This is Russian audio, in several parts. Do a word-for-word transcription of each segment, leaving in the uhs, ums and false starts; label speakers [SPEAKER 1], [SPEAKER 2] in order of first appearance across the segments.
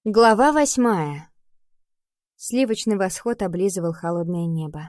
[SPEAKER 1] Глава восьмая. Сливочный восход облизывал холодное небо.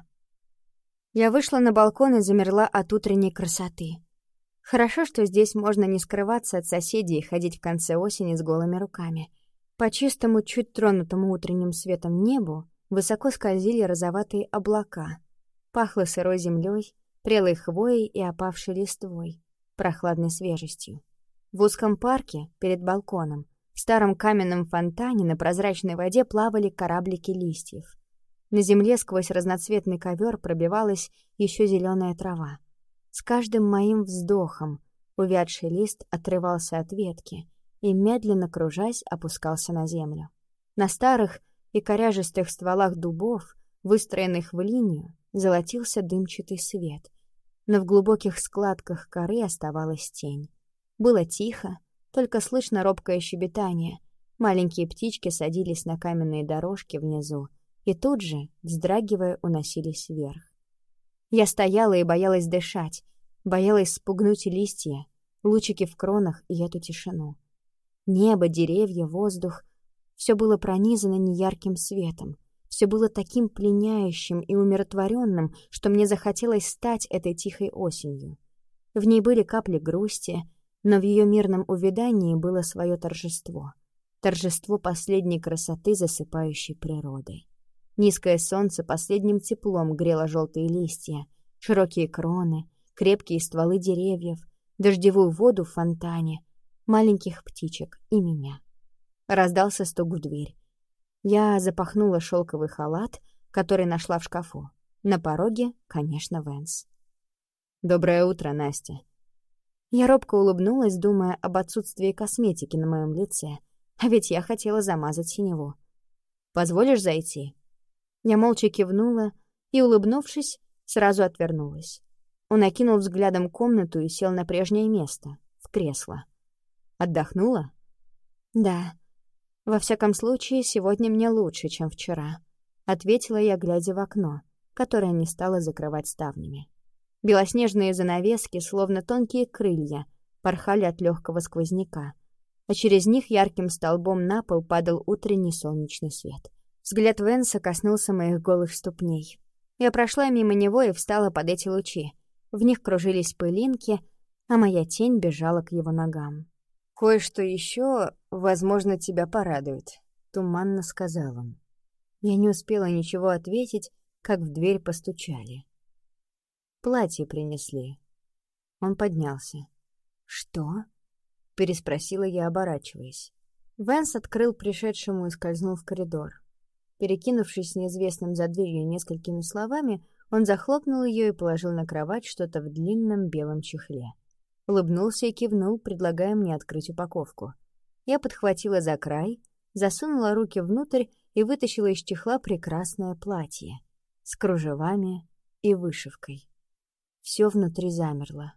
[SPEAKER 1] Я вышла на балкон и замерла от утренней красоты. Хорошо, что здесь можно не скрываться от соседей и ходить в конце осени с голыми руками. По чистому, чуть тронутому утренним светом небу высоко скользили розоватые облака. Пахло сырой землей, прелой хвоей и опавшей листвой, прохладной свежестью. В узком парке перед балконом в старом каменном фонтане на прозрачной воде плавали кораблики листьев. На земле сквозь разноцветный ковер пробивалась еще зеленая трава. С каждым моим вздохом увядший лист отрывался от ветки и, медленно кружась, опускался на землю. На старых и коряжестых стволах дубов, выстроенных в линию, золотился дымчатый свет. Но в глубоких складках коры оставалась тень. Было тихо, только слышно робкое щебетание. Маленькие птички садились на каменные дорожки внизу и тут же, вздрагивая, уносились вверх. Я стояла и боялась дышать, боялась спугнуть листья, лучики в кронах и эту тишину. Небо, деревья, воздух — все было пронизано неярким светом, все было таким пленяющим и умиротворенным, что мне захотелось стать этой тихой осенью. В ней были капли грусти, но в ее мирном увядании было свое торжество. Торжество последней красоты засыпающей природой. Низкое солнце последним теплом грело желтые листья, широкие кроны, крепкие стволы деревьев, дождевую воду в фонтане, маленьких птичек и меня. Раздался стук в дверь. Я запахнула шелковый халат, который нашла в шкафу. На пороге, конечно, Вэнс. «Доброе утро, Настя». Я робко улыбнулась, думая об отсутствии косметики на моем лице, а ведь я хотела замазать синеву. «Позволишь зайти?» Я молча кивнула и, улыбнувшись, сразу отвернулась. Он окинул взглядом комнату и сел на прежнее место, в кресло. «Отдохнула?» «Да. Во всяком случае, сегодня мне лучше, чем вчера», — ответила я, глядя в окно, которое не стала закрывать ставнями. Белоснежные занавески, словно тонкие крылья, порхали от легкого сквозняка, а через них ярким столбом на пол падал утренний солнечный свет. Взгляд Вэнса коснулся моих голых ступней. Я прошла мимо него и встала под эти лучи. В них кружились пылинки, а моя тень бежала к его ногам. «Кое-что еще, возможно, тебя порадует», — туманно сказал он. Я не успела ничего ответить, как в дверь постучали. «Платье принесли». Он поднялся. «Что?» — переспросила я, оборачиваясь. Вэнс открыл пришедшему и скользнул в коридор. Перекинувшись с неизвестным за дверью несколькими словами, он захлопнул ее и положил на кровать что-то в длинном белом чехле. Улыбнулся и кивнул, предлагая мне открыть упаковку. Я подхватила за край, засунула руки внутрь и вытащила из чехла прекрасное платье с кружевами и вышивкой. Все внутри замерло.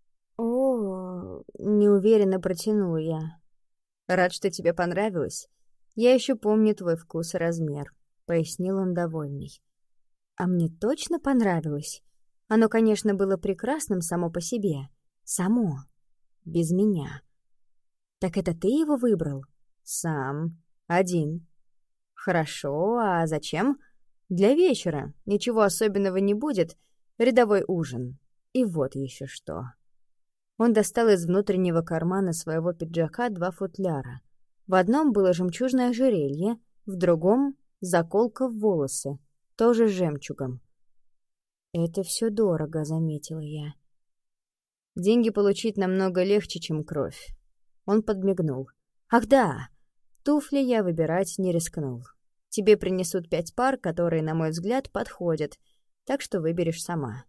[SPEAKER 1] «О, неуверенно протянула я. Рад, что тебе понравилось. Я еще помню твой вкус и размер», — пояснил он довольный. А мне точно понравилось. Оно, конечно, было прекрасным само по себе. Само. Без меня. «Так это ты его выбрал?» «Сам. Один». «Хорошо, а зачем?» «Для вечера. Ничего особенного не будет. Рядовой ужин. И вот еще что». Он достал из внутреннего кармана своего пиджака два футляра. В одном было жемчужное ожерелье, в другом — заколка в волосы, тоже с жемчугом. «Это все дорого», — заметила я. «Деньги получить намного легче, чем кровь». Он подмигнул. «Ах да, туфли я выбирать не рискнул. Тебе принесут пять пар, которые, на мой взгляд, подходят, так что выберешь сама».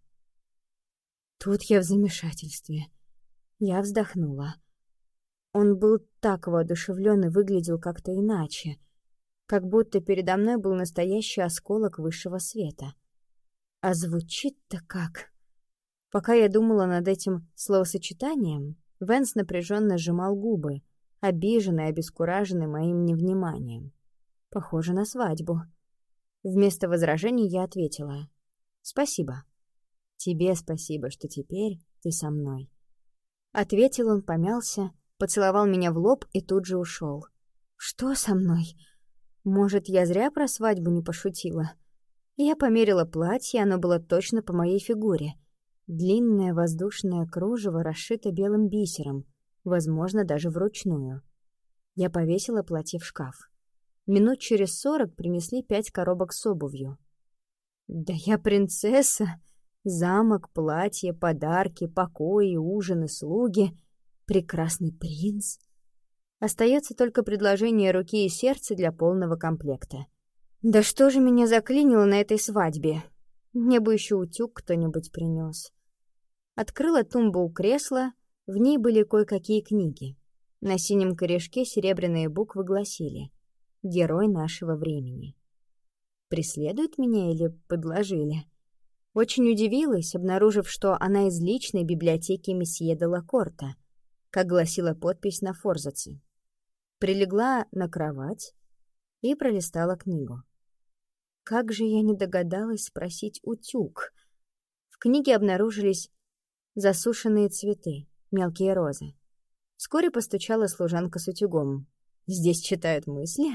[SPEAKER 1] Тут я в замешательстве. Я вздохнула. Он был так воодушевлен и выглядел как-то иначе, как будто передо мной был настоящий осколок высшего света. А звучит-то как... Пока я думала над этим словосочетанием, Вэнс напряженно сжимал губы, обиженный и обескураженный моим невниманием. Похоже на свадьбу. Вместо возражений я ответила: «Спасибо. Тебе спасибо, что теперь ты со мной». Ответил он, помялся, поцеловал меня в лоб и тут же ушел. Что со мной? Может, я зря про свадьбу не пошутила? Я померила платье, оно было точно по моей фигуре. Длинное воздушное кружево расшито белым бисером, возможно, даже вручную. Я повесила платье в шкаф. Минут через сорок принесли пять коробок с обувью. Да я принцесса! Замок, платье, подарки, покои, ужины, слуги. Прекрасный принц. Остается только предложение руки и сердца для полного комплекта. Да что же меня заклинило на этой свадьбе? Мне бы еще утюг кто-нибудь принес. Открыла тумбу у кресла, в ней были кое-какие книги. На синем корешке серебряные буквы гласили: «Герой нашего времени». Преследует меня или подложили? Очень удивилась, обнаружив, что она из личной библиотеки месье де Лакорта, как гласила подпись на форзаце. Прилегла на кровать и пролистала книгу. Как же я не догадалась спросить утюг? В книге обнаружились засушенные цветы, мелкие розы. Вскоре постучала служанка с утюгом. Здесь читают мысли?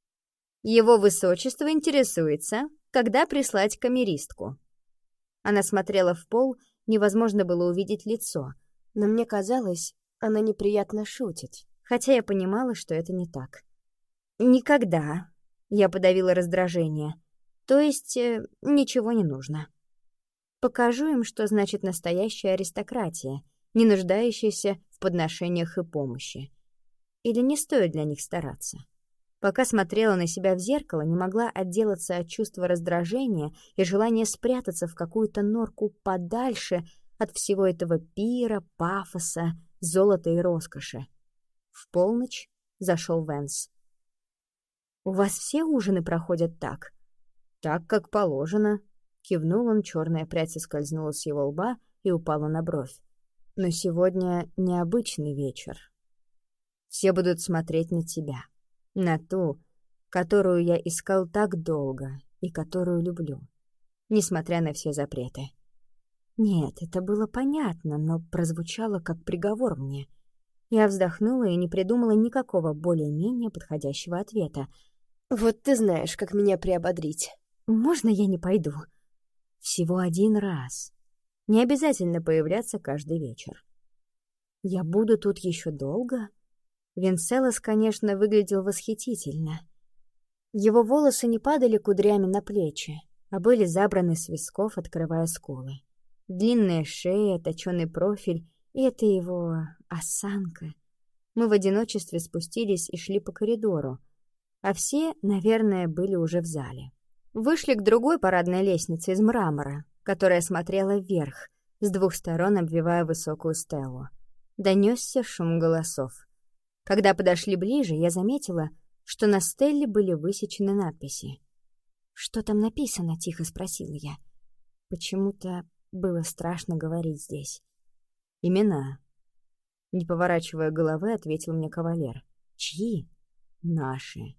[SPEAKER 1] Его высочество интересуется, когда прислать камеристку. Она смотрела в пол, невозможно было увидеть лицо, но мне казалось, она неприятно шутит, хотя я понимала, что это не так. «Никогда», — я подавила раздражение, то есть э, ничего не нужно. Покажу им, что значит настоящая аристократия, не нуждающаяся в подношениях и помощи. Или не стоит для них стараться. Пока смотрела на себя в зеркало, не могла отделаться от чувства раздражения и желания спрятаться в какую-то норку подальше от всего этого пира, пафоса, золота и роскоши. В полночь зашел Вэнс. «У вас все ужины проходят так?» «Так, как положено», — кивнул он, черная прядь соскользнула с его лба и упала на бровь. «Но сегодня необычный вечер. Все будут смотреть на тебя. На ту, которую я искал так долго и которую люблю, несмотря на все запреты». Нет, это было понятно, но прозвучало как приговор мне. Я вздохнула и не придумала никакого более-менее подходящего ответа. «Вот ты знаешь, как меня приободрить. Можно я не пойду?» «Всего один раз. Не обязательно появляться каждый вечер». «Я буду тут еще долго?» Венцелос, конечно, выглядел восхитительно. Его волосы не падали кудрями на плечи, а были забраны с висков, открывая скулы. Длинная шея, точёный профиль и это его осанка. Мы в одиночестве спустились и шли по коридору, а все, наверное, были уже в зале. Вышли к другой парадной лестнице из мрамора, которая смотрела вверх, с двух сторон обвивая высокую стелу. Донесся шум голосов. Когда подошли ближе, я заметила, что на стелле были высечены надписи. «Что там написано?» — тихо спросила я. Почему-то было страшно говорить здесь. «Имена». Не поворачивая головы, ответил мне кавалер. «Чьи?» «Наши».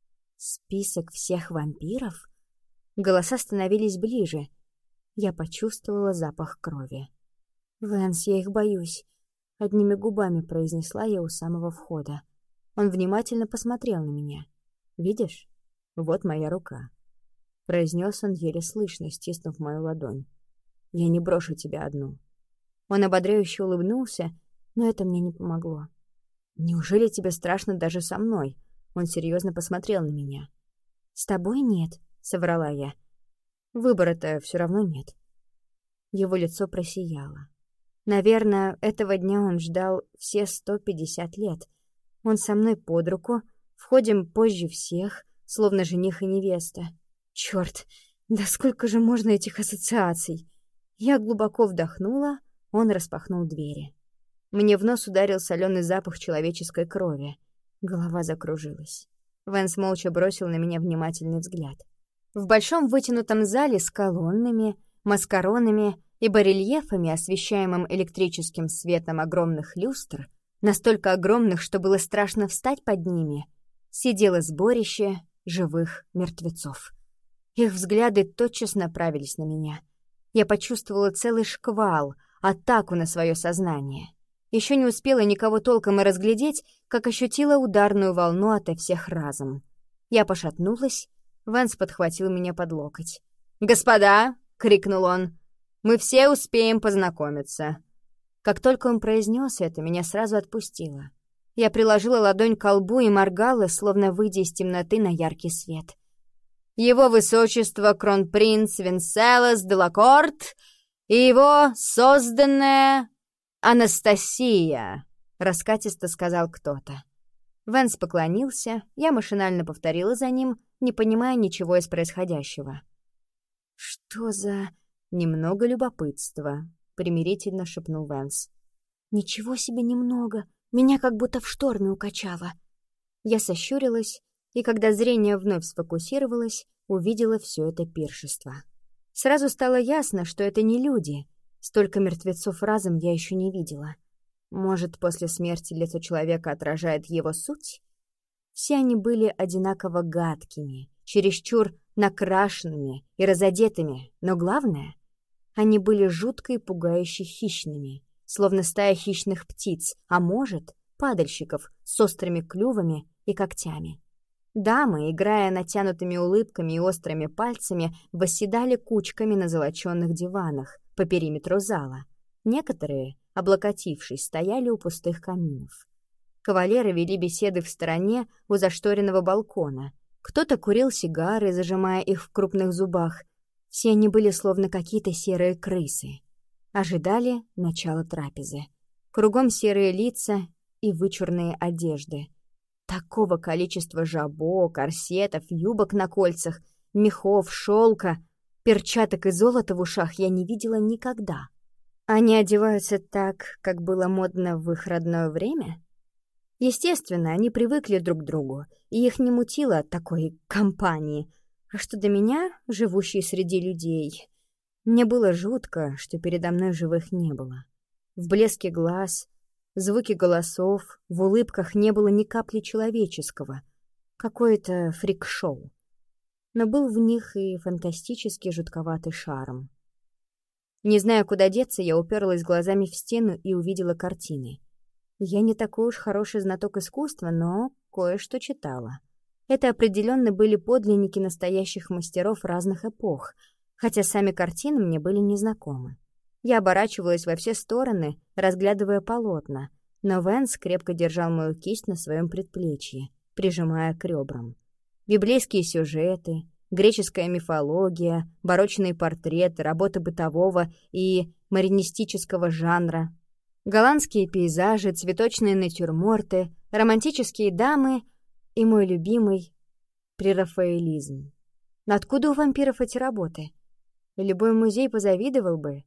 [SPEAKER 1] «Список всех вампиров?» Голоса становились ближе. Я почувствовала запах крови. «Вэнс, я их боюсь», — одними губами произнесла я у самого входа. Он внимательно посмотрел на меня. «Видишь? Вот моя рука», — произнес он еле слышно, стиснув мою ладонь. «Я не брошу тебя одну». Он ободряюще улыбнулся, но это мне не помогло. «Неужели тебе страшно даже со мной?» Он серьезно посмотрел на меня. «С тобой нет», — соврала я. «Выбора-то все равно нет». Его лицо просияло. Наверное, этого дня он ждал все сто пятьдесят лет. Он со мной под руку, входим позже всех, словно жених и невеста. Черт, да сколько же можно этих ассоциаций? Я глубоко вдохнула, он распахнул двери. Мне в нос ударил соленый запах человеческой крови. Голова закружилась. Вэнс молча бросил на меня внимательный взгляд. В большом вытянутом зале с колоннами, маскаронами и барельефами, освещаемым электрическим светом огромных люстр, настолько огромных, что было страшно встать под ними, сидело сборище живых мертвецов. Их взгляды тотчас направились на меня. Я почувствовала целый шквал, атаку на свое сознание. Еще не успела никого толком и разглядеть, как ощутила ударную волну ото всех разом. Я пошатнулась, Вэнс подхватил меня под локоть. «Господа!» — крикнул он. «Мы все успеем познакомиться». Как только он произнес это, меня сразу отпустило. Я приложила ладонь к колбу и моргала, словно выйдя из темноты на яркий свет. «Его высочество кронпринц Венселос де Лакорт и его созданная Анастасия», — раскатисто сказал кто-то. Вэнс поклонился, я машинально повторила за ним, не понимая ничего из происходящего. «Что за...» «Немного любопытства», — примирительно шепнул Вэнс. «Ничего себе немного, меня как будто в шторме укачало». Я сощурилась, и когда зрение вновь сфокусировалось, увидела все это пиршество. Сразу стало ясно, что это не люди. Столько мертвецов разом я еще не видела. Может, после смерти лицо человека отражает его суть? Все они были одинаково гадкими, чересчур накрашенными и разодетыми, но главное, они были жутко и пугающе хищными, словно стая хищных птиц, а может, падальщиков с острыми клювами и когтями. Дамы, играя натянутыми улыбками и острыми пальцами, восседали кучками на золоченных диванах по периметру зала. Некоторые, облокотившись, стояли у пустых каминов. Кавалеры вели беседы в стороне у зашторенного балкона. Кто-то курил сигары, зажимая их в крупных зубах. Все они были словно какие-то серые крысы. Ожидали начала трапезы. Кругом серые лица и вычурные одежды. Такого количества жабо, корсетов, юбок на кольцах, мехов, шелка, перчаток и золота в ушах я не видела никогда. Они одеваются так, как было модно в их родное время? Естественно, они привыкли друг к другу, и их не мутило от такой компании. А что до меня, живущей среди людей, мне было жутко, что передо мной живых не было. В блеске глаз, звуки голосов, в улыбках не было ни капли человеческого. Какое-то фрик-шоу. Но был в них и фантастически жутковатый шарм. Не зная, куда деться, я уперлась глазами в стену и увидела картины. Я не такой уж хороший знаток искусства, но кое-что читала. Это определенно были подлинники настоящих мастеров разных эпох, хотя сами картины мне были незнакомы. Я оборачивалась во все стороны, разглядывая полотна, но Вэнс крепко держал мою кисть на своем предплечье, прижимая к ребрам. Библейские сюжеты, греческая мифология, барочные портреты, работы бытового и маринистического жанра, голландские пейзажи, цветочные натюрморты, романтические дамы и мой любимый прерафаэлизм. Но откуда у вампиров эти работы? Любой музей позавидовал бы.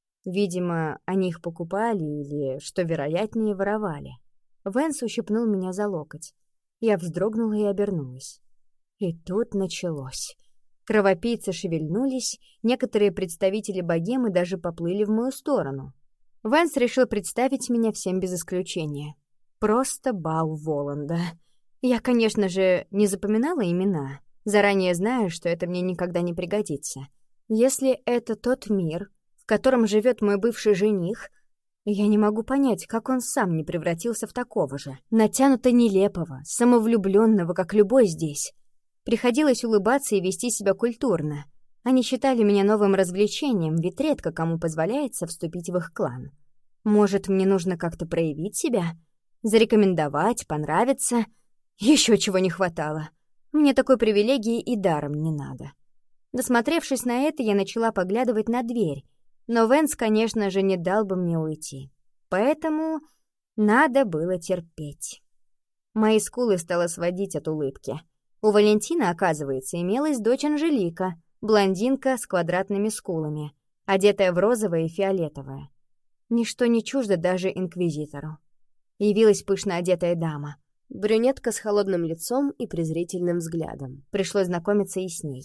[SPEAKER 1] Видимо, они их покупали или, что вероятнее, воровали. Вэнс ущипнул меня за локоть. Я вздрогнула и обернулась. И тут началось. Кровопийцы шевельнулись, некоторые представители богемы даже поплыли в мою сторону. Вэнс решил представить меня всем без исключения. Просто бал Воланда. Я, конечно же, не запоминала имена, заранее зная, что это мне никогда не пригодится. Если это тот мир, в котором живет мой бывший жених, я не могу понять, как он сам не превратился в такого же, натянуто нелепого, самовлюбленного, как любой здесь. Приходилось улыбаться и вести себя культурно. Они считали меня новым развлечением, ведь редко кому позволяется вступить в их клан. Может, мне нужно как-то проявить себя? Зарекомендовать, понравиться? Еще чего не хватало. Мне такой привилегии и даром не надо. Досмотревшись на это, я начала поглядывать на дверь, но Вэнс, конечно же, не дал бы мне уйти. Поэтому надо было терпеть. Мои скулы стало сводить от улыбки. У Валентина, оказывается, имелась дочь Анжелика, блондинка с квадратными скулами, одетая в розовое и фиолетовое. Ничто не чуждо даже инквизитору. Явилась пышно одетая дама. Брюнетка с холодным лицом и презрительным взглядом. Пришлось знакомиться и с ней.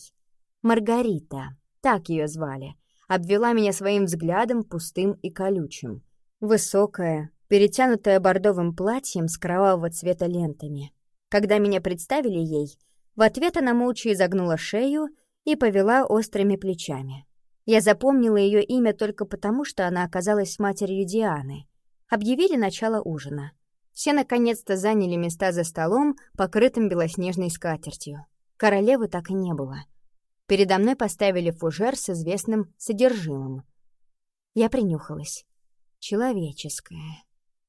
[SPEAKER 1] Маргарита, так ее звали, обвела меня своим взглядом пустым и колючим. Высокая, перетянутая бордовым платьем с кровавого цвета лентами. Когда меня представили ей, в ответ она молча изогнула шею и повела острыми плечами. Я запомнила ее имя только потому, что она оказалась матерью Дианы. Объявили начало ужина. Все наконец-то заняли места за столом, покрытым белоснежной скатертью. Королевы так и не было. Передо мной поставили фужер с известным содержимым. Я принюхалась. Человеческое.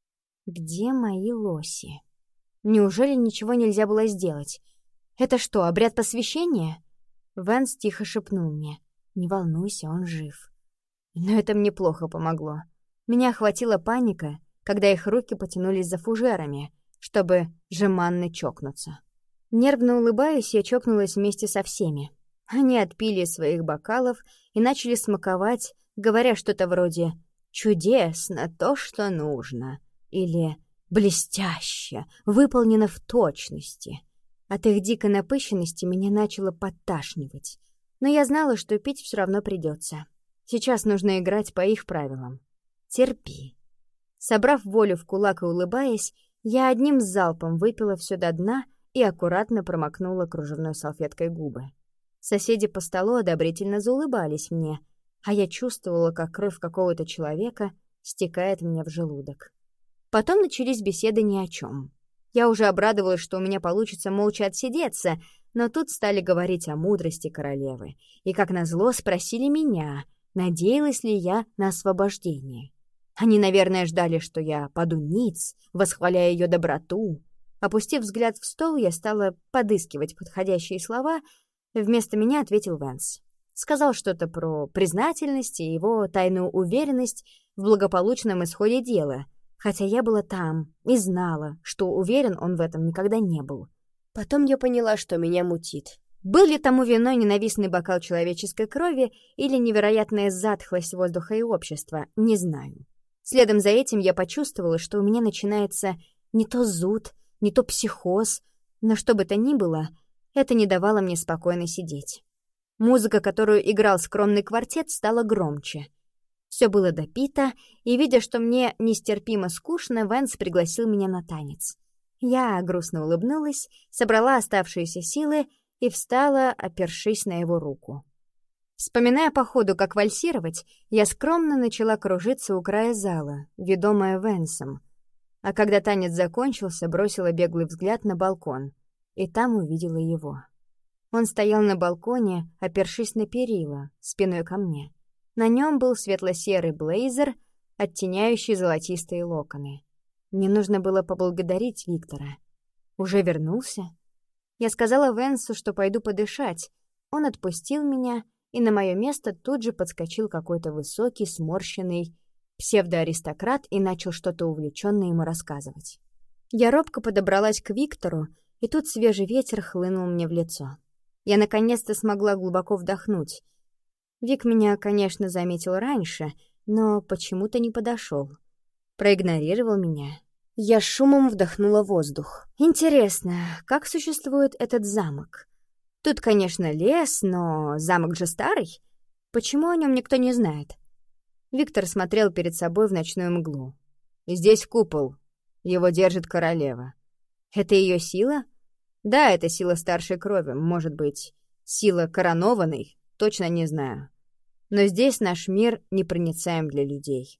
[SPEAKER 1] Где мои лоси? Неужели ничего нельзя было сделать? Это что, обряд посвящения? Вэнс тихо шепнул мне. Не волнуйся, он жив. Но это мне плохо помогло. Меня охватила паника, когда их руки потянулись за фужерами, чтобы жеманно чокнуться. Нервно улыбаясь, я чокнулась вместе со всеми. Они отпили из своих бокалов и начали смаковать, говоря что-то вроде «чудесно, то, что нужно» или «блестяще, выполнено в точности». От их дикой напыщенности меня начало подташнивать. Но я знала, что пить все равно придется. Сейчас нужно играть по их правилам. Терпи. Собрав волю в кулак и улыбаясь, я одним залпом выпила все до дна и аккуратно промокнула кружевной салфеткой губы. Соседи по столу одобрительно заулыбались мне, а я чувствовала, как кровь какого-то человека стекает мне в желудок. Потом начались беседы ни о чем. Я уже обрадовалась, что у меня получится молча отсидеться, но тут стали говорить о мудрости королевы, и, как назло, спросили меня, надеялась ли я на освобождение. Они, наверное, ждали, что я паду ниц, восхваляя ее доброту. Опустив взгляд в стол, я стала подыскивать подходящие слова. Вместо меня ответил Вэнс. Сказал что-то про признательность и его тайную уверенность в благополучном исходе дела, хотя я была там и знала, что уверен он в этом никогда не был. Потом я поняла, что меня мутит. Был ли тому виной ненавистный бокал человеческой крови или невероятная затхлость воздуха и общества, не знаю. Следом за этим я почувствовала, что у меня начинается не то зуд, не то психоз, но что бы то ни было, это не давало мне спокойно сидеть. Музыка, которую играл скромный квартет, стала громче. Все было допито, и, видя, что мне нестерпимо скучно, Вэнс пригласил меня на танец. Я грустно улыбнулась, собрала оставшиеся силы и встала, опершись на его руку. Вспоминая по ходу, как вальсировать, я скромно начала кружиться у края зала, ведомая Вэнсом. А когда танец закончился, бросила беглый взгляд на балкон, и там увидела его. Он стоял на балконе, опершись на перила, спиной ко мне. На нем был светло-серый блейзер, оттеняющий золотистые локоны. Мне нужно было поблагодарить Виктора. Уже вернулся? Я сказала Вэнсу, что пойду подышать. Он отпустил меня, и на мое место тут же подскочил какой-то высокий, сморщенный псевдоаристократ и начал что-то увлеченно ему рассказывать. Я робко подобралась к Виктору, и тут свежий ветер хлынул мне в лицо. Я наконец-то смогла глубоко вдохнуть. Вик меня, конечно, заметил раньше, но почему-то не подошел. Проигнорировал меня. Я шумом вдохнула воздух. Интересно, как существует этот замок? Тут, конечно, лес, но замок же старый. Почему о нем никто не знает? Виктор смотрел перед собой в ночную мглу. Здесь купол. Его держит королева. Это ее сила? Да, это сила старшей крови. Может быть, сила коронованной? Точно не знаю. Но здесь наш мир непроницаем для людей.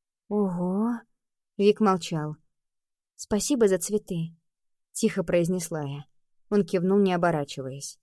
[SPEAKER 1] Ого! Вик молчал. «Спасибо за цветы», — тихо произнесла я. Он кивнул, не оборачиваясь.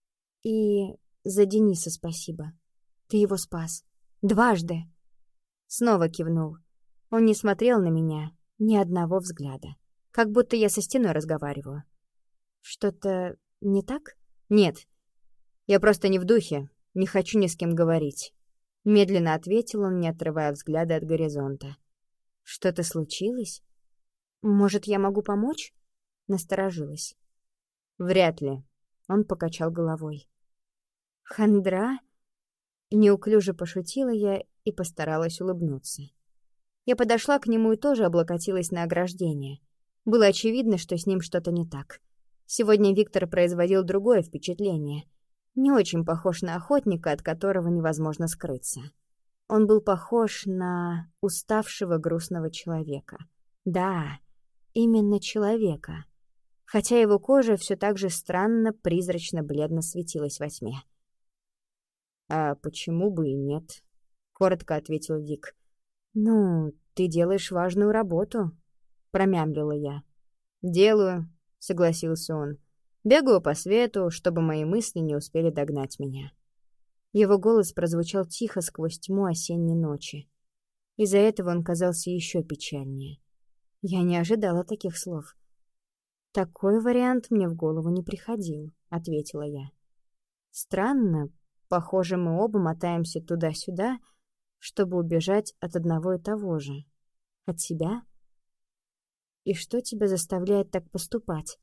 [SPEAKER 1] «И за Дениса спасибо. Ты его спас. Дважды». Снова кивнул. Он не смотрел на меня ни одного взгляда. Как будто я со стеной разговариваю. «Что-то не так?» «Нет. Я просто не в духе. Не хочу ни с кем говорить». Медленно ответил он, не отрывая взгляда от горизонта. «Что-то случилось? Может, я могу помочь?» Насторожилась. «Вряд ли», — он покачал головой. «Хандра?» Неуклюже пошутила я и постаралась улыбнуться. Я подошла к нему и тоже облокотилась на ограждение. Было очевидно, что с ним что-то не так. Сегодня Виктор производил другое впечатление. Не очень похож на охотника, от которого невозможно скрыться. Он был похож на уставшего грустного человека. Да, именно человека. Хотя его кожа все так же странно, призрачно-бледно светилась во тьме. «А почему бы и нет?» — коротко ответил Вик. «Ну, ты делаешь важную работу», — промямлила я. «Делаю», — согласился он. «Бегаю по свету, чтобы мои мысли не успели догнать меня». Его голос прозвучал тихо сквозь тьму осенней ночи. Из-за этого он казался еще печальнее. Я не ожидала таких слов. «Такой вариант мне в голову не приходил», — ответила я. «Странно, похоже, мы оба мотаемся туда-сюда, чтобы убежать от одного и того же. От себя? И что тебя заставляет так поступать?»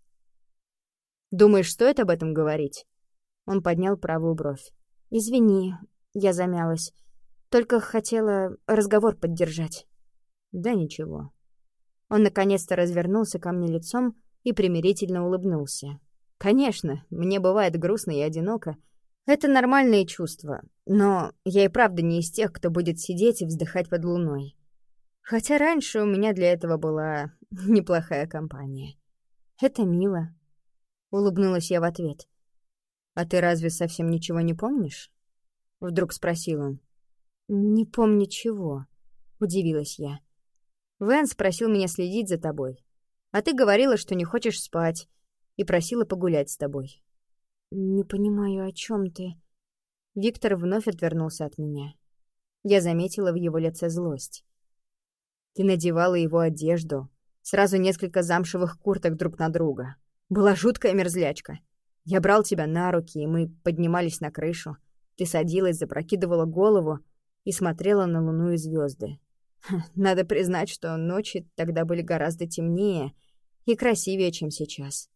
[SPEAKER 1] «Думаешь, стоит об этом говорить?» Он поднял правую бровь. «Извини, я замялась. Только хотела разговор поддержать». «Да ничего». Он наконец-то развернулся ко мне лицом и примирительно улыбнулся. «Конечно, мне бывает грустно и одиноко. Это нормальные чувства, но я и правда не из тех, кто будет сидеть и вздыхать под луной. Хотя раньше у меня для этого была неплохая компания». «Это мило», — улыбнулась я в ответ. «А ты разве совсем ничего не помнишь?» — вдруг спросил он. «Не помню чего», — удивилась я. «Вэн спросил меня следить за тобой, а ты говорила, что не хочешь спать, и просила погулять с тобой». «Не понимаю, о чем ты?» Виктор вновь отвернулся от меня. Я заметила в его лице злость. «Ты надевала его одежду, сразу несколько замшевых курток друг на друга. Была жуткая мерзлячка. Я брал тебя на руки, и мы поднимались на крышу. Ты садилась, запрокидывала голову и смотрела на луну и звезды. Надо признать, что ночи тогда были гораздо темнее и красивее, чем сейчас».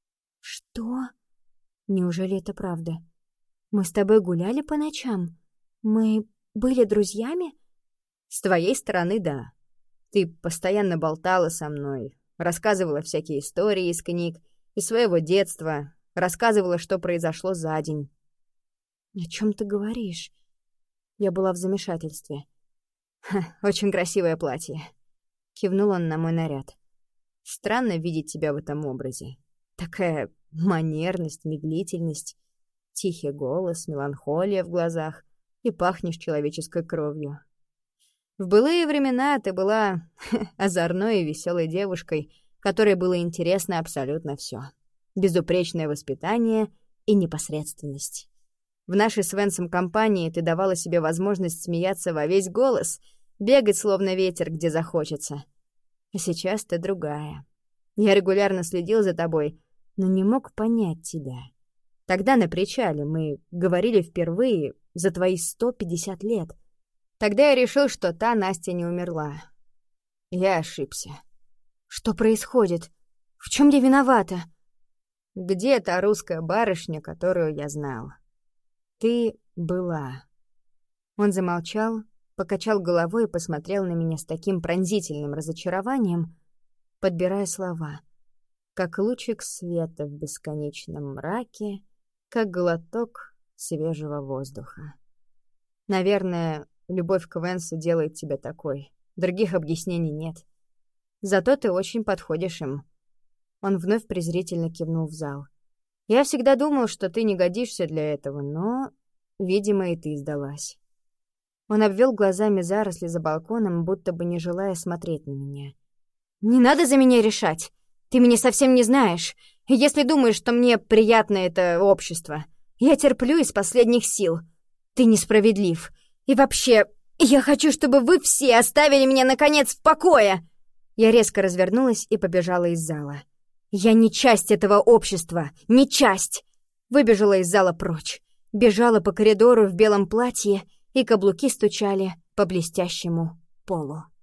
[SPEAKER 1] «Что? Неужели это правда? Мы с тобой гуляли по ночам? Мы были друзьями?» «С твоей стороны, да. Ты постоянно болтала со мной, рассказывала всякие истории из книг, из своего детства, рассказывала, что произошло за день». «О чем ты говоришь?» Я была в замешательстве. «Ха, очень красивое платье», — кивнул он на мой наряд. «Странно видеть тебя в этом образе. Такая манерность, медлительность, тихий голос, меланхолия в глазах, и пахнешь человеческой кровью. В былые времена ты была озорной и веселой девушкой, которой было интересно абсолютно все. Безупречное воспитание и непосредственность. В нашей с Венсом компании ты давала себе возможность смеяться во весь голос, бегать словно ветер, где захочется. А сейчас ты другая. Я регулярно следил за тобой, но не мог понять тебя. Тогда на причале мы говорили впервые за твои сто пятьдесят лет. Тогда я решил, что та Настя не умерла. Я ошибся. Что происходит? В чем я виновата? Где та русская барышня, которую я знал? Ты была. Он замолчал, покачал головой и посмотрел на меня с таким пронзительным разочарованием, подбирая слова. Как лучик света в бесконечном мраке, как глоток свежего воздуха. Наверное, любовь к Венсу делает тебя такой. Других объяснений нет. Зато ты очень подходишь им. Он вновь презрительно кивнул в зал. Я всегда думал, что ты не годишься для этого, но, видимо, и ты сдалась. Он обвел глазами заросли за балконом, будто бы не желая смотреть на меня. «Не надо за меня решать! Ты меня совсем не знаешь. Если думаешь, что мне приятно это общество, я терплю из последних сил. Ты несправедлив. И вообще, я хочу, чтобы вы все оставили меня, наконец, в покое!» Я резко развернулась и побежала из зала. «Я не часть этого общества! Не часть!» Выбежала из зала прочь. Бежала по коридору в белом платье, и каблуки стучали по блестящему полу.